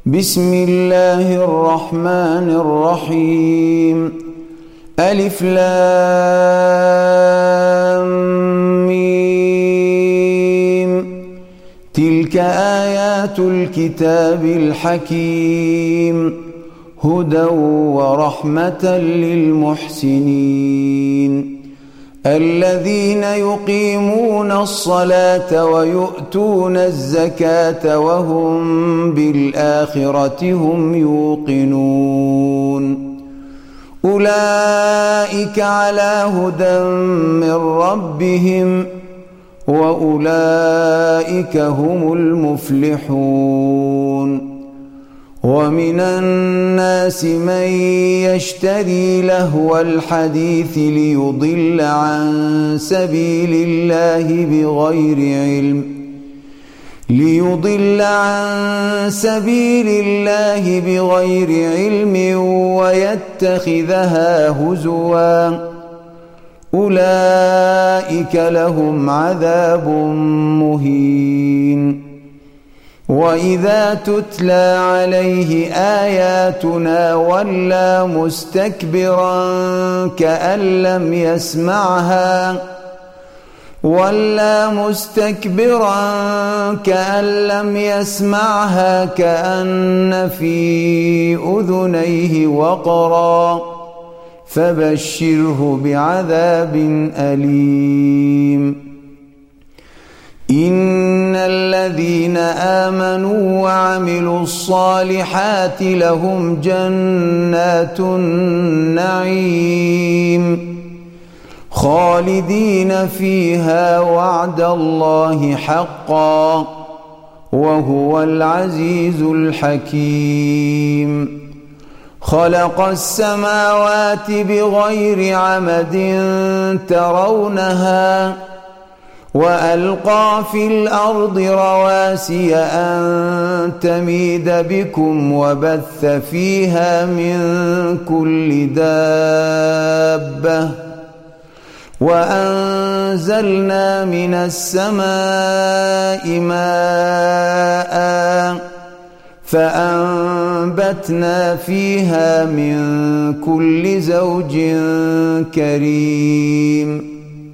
بسم الله الرحمن الرحيم. ألف لام ميم. تلك آيات الكتاب الحكيم، هدى ورحمة للمحسنين الذين يقيمون الصلاة ويؤتون الزكاة وهم بالآخرة هم يوقنون. أولئك على هدى من ربهم وأولئك هم المفلحون. ومن الناس من يشتري لهو الحديث ليضل عن سبيل الله بغير علم ويتخذها هزوا. أولئك لهم عذاب مهين. وإذا تتلى عليه آياتنا ولى مستكبرا كأن لم يسمعها كأن في أذنيه وقرا، فبشره بعذاب أليم. إن الذين آمنوا وعملوا الصالحات لهم جنات النعيم خالدين فيها وعد الله حقا، وهو العزيز الحكيم. خلق السماوات بغير عمد ترونها وألقى في الأرض رواسي أن تميد بكم وبث فيها من كل دابة، وأنزلنا من السماء ماء فأنبتنا فيها من كل زوج كريم.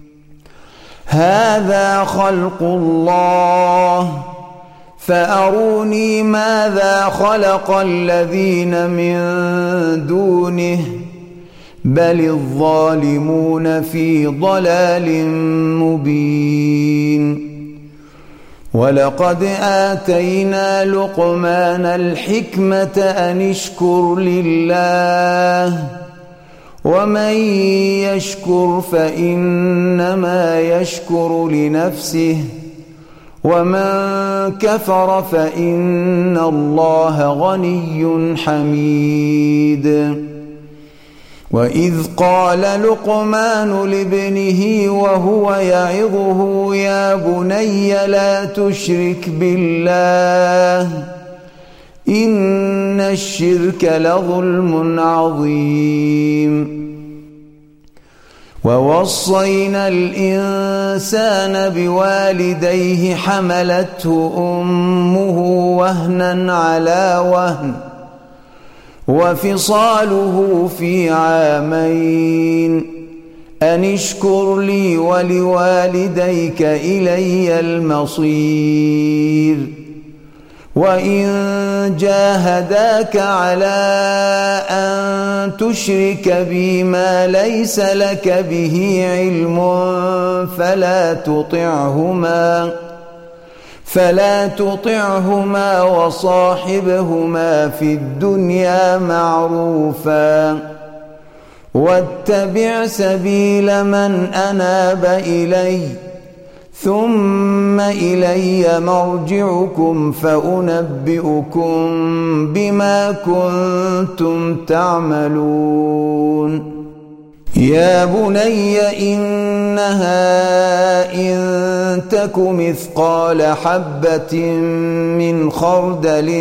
هذا خلق الله فأروني ماذا خلق الذين من دونه بل الظالمون في ضلال مبين. ولقد آتينا لقمان الحكمة أن اشكر لله، ومن يشكر فإنما يشكر لنفسه، ومن كفر فإن الله غني حميد. وإذ قال لقمان لابنه وهو يعظه يا بني لا تشرك بالله إن الشرك لظلم عظيم. ووصينا الإنسان بوالديه حملته أمه وهنا على وهن وفصاله في عامين أن اشكر لي ولوالديك إلي المصير. وإن جاهداك على أن تشرك بي ما ليس لك به علم فلا تطعهما وصاحبهما في الدنيا معروفا، واتبع سبيل من أناب إلي ثم إلي مرجعكم فأنبئكم بما كنتم تعملون. يا بني إنها إن تك مثقال حبة من خردل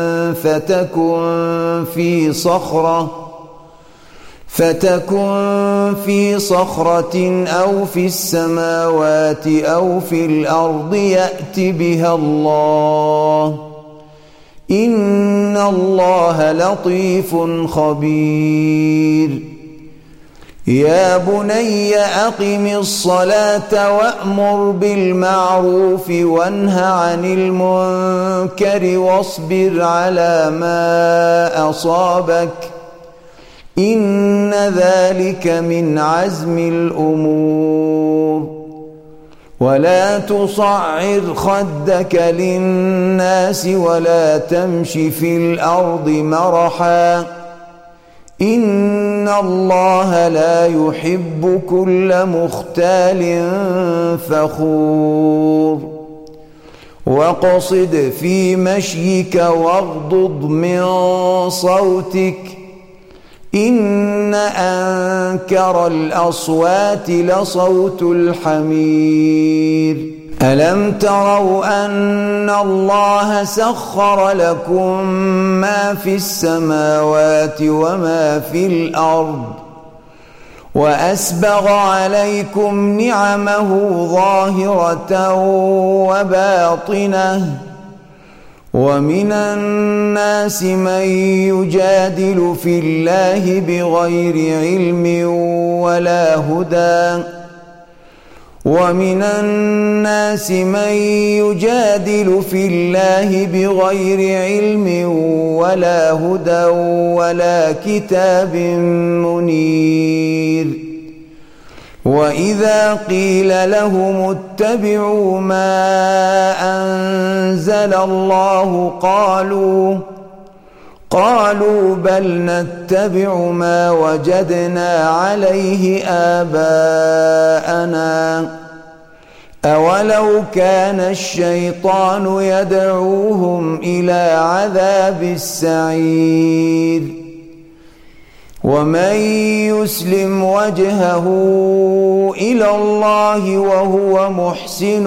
فتكن في صخرة أو في السماوات أو في الأرض يأت بها الله إن الله لطيف خبير يا بني أقم الصلاة وأمر بالمعروف وانه عن المنكر واصبر على ما أصابك إن ذلك من عزم الأمور ولا تصعر خدك للناس ولا تمش في الأرض مرحا إن الله لا يحب كل مختال فخور واقصد في مشيك واغضض من صوتك إن أنكر الأصوات لصوت الحمير ألم تروا أن الله سخر لكم ما في السماوات وما في الأرض وأسبغ عليكم نعمه ظاهرة وباطنة ومن الناس من يجادل في الله بغير علم ولا هدى ومن الناس من يجادل في الله بغير علم ولا هدى ولا كتاب منير وإذا قيل لهم اتبعوا ما أنزل الله قالوا بل نتبع ما وجدنا عليه آباءنا أولو كان الشيطان يدعوهم إلى عذاب السعير ومن يسلم وجهه إلى الله وهو محسن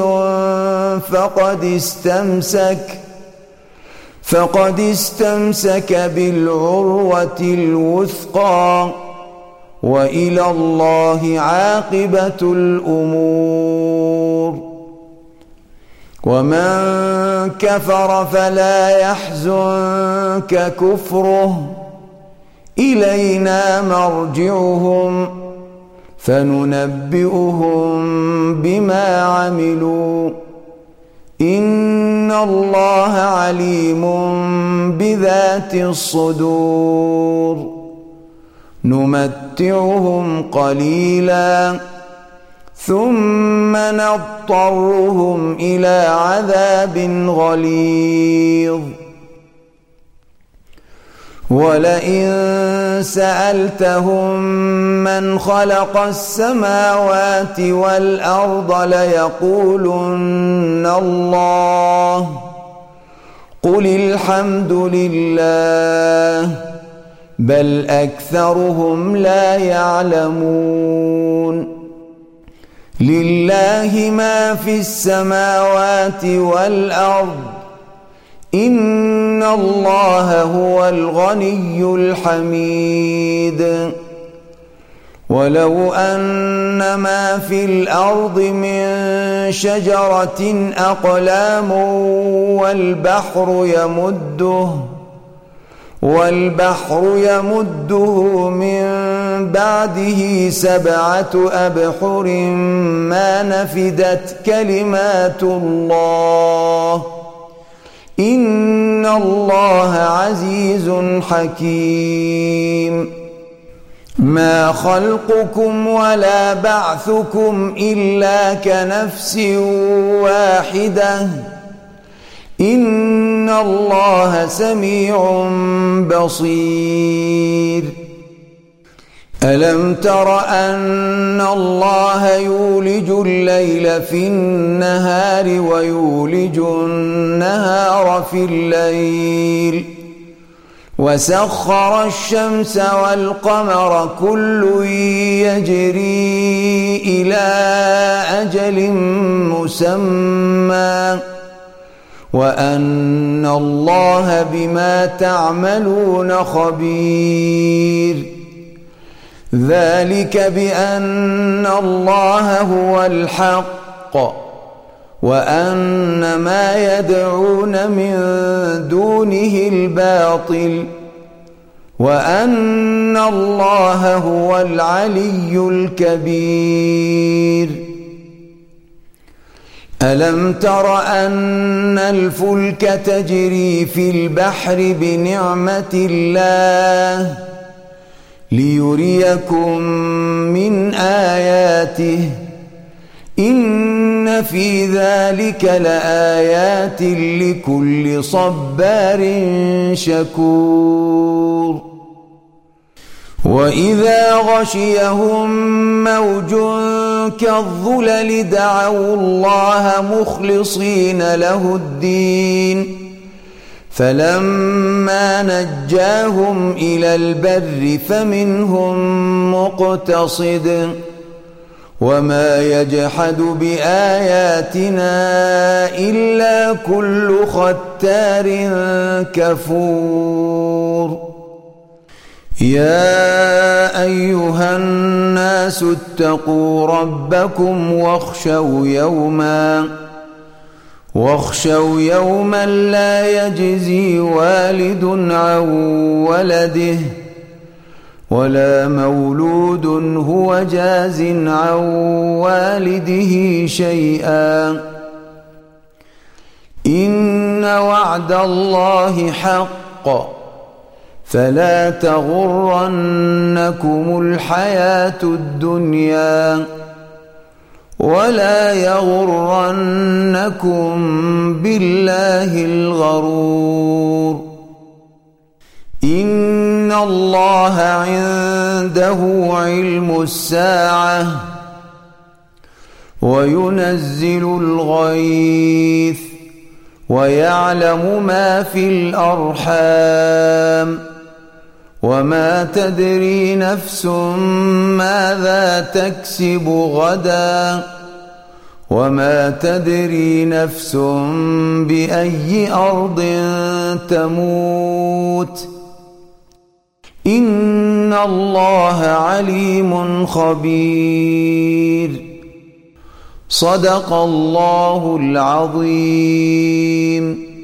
فقد استمسك بالعروة الوثقى وإلى الله عاقبة الأمور ومن كفر فلا يحزنك كفره إلينا مرجعهم فننبئهم بما عملوا إن الله عليم بذات الصدور نمتعهم قليلا ثم نضطرهم إلى عذاب غليظ ولئن سألتهم من خلق السماوات والأرض ليقولن الله قل الحمد لله بل أكثرهم لا يعلمون لله ما في السماوات والأرض إن الله هو الغني الحميد ولو أن ما في الأرض من شجرة أقلام والبحر يمده من بعده 7 أبحر ما نفدت كلمات الله إن الله عزيز حكيم ما خلقكم ولا بعثكم إلا كنفس واحدة إن الله سميع بصير ألم تر أن الله يولج الليل في النهار ويولج النهار في الليل وسخر الشمس والقمر كل يجري إلى أجل مسمى وأن الله بما تعملون خبير ذلك بأن الله هو الحق وأن ما يدعون من دونه الباطل وأن الله هو العلي الكبير. ألم تر أن الفلك تجري في البحر بنعمة الله ليريكم من آياته إن في ذلك لآيات لكل صبار شكور. وإذا غشيهم موج كالظلل دعوا الله مخلصين له الدين فلما نجاهم إلى البر فمنهم مقتصد وما يجحد بآياتنا إلا كل ختار كفور. يا أيها الناس اتقوا ربكم واخشوا يوما لا يجزي والد عن ولده ولا مولود هو جاز عن والده شيئا إن وعد الله حق فلا تغرنكم الحياة الدنيا ولا يغرنكم بالله الغرور. إن الله عنده علم الساعة وينزل الغيث ويعلم ما في الأرحام وما تدري نفس ماذا تكسب غدا وما تدري نفس بأي أرض تموت إن الله عليم خبير. صدق الله العظيم.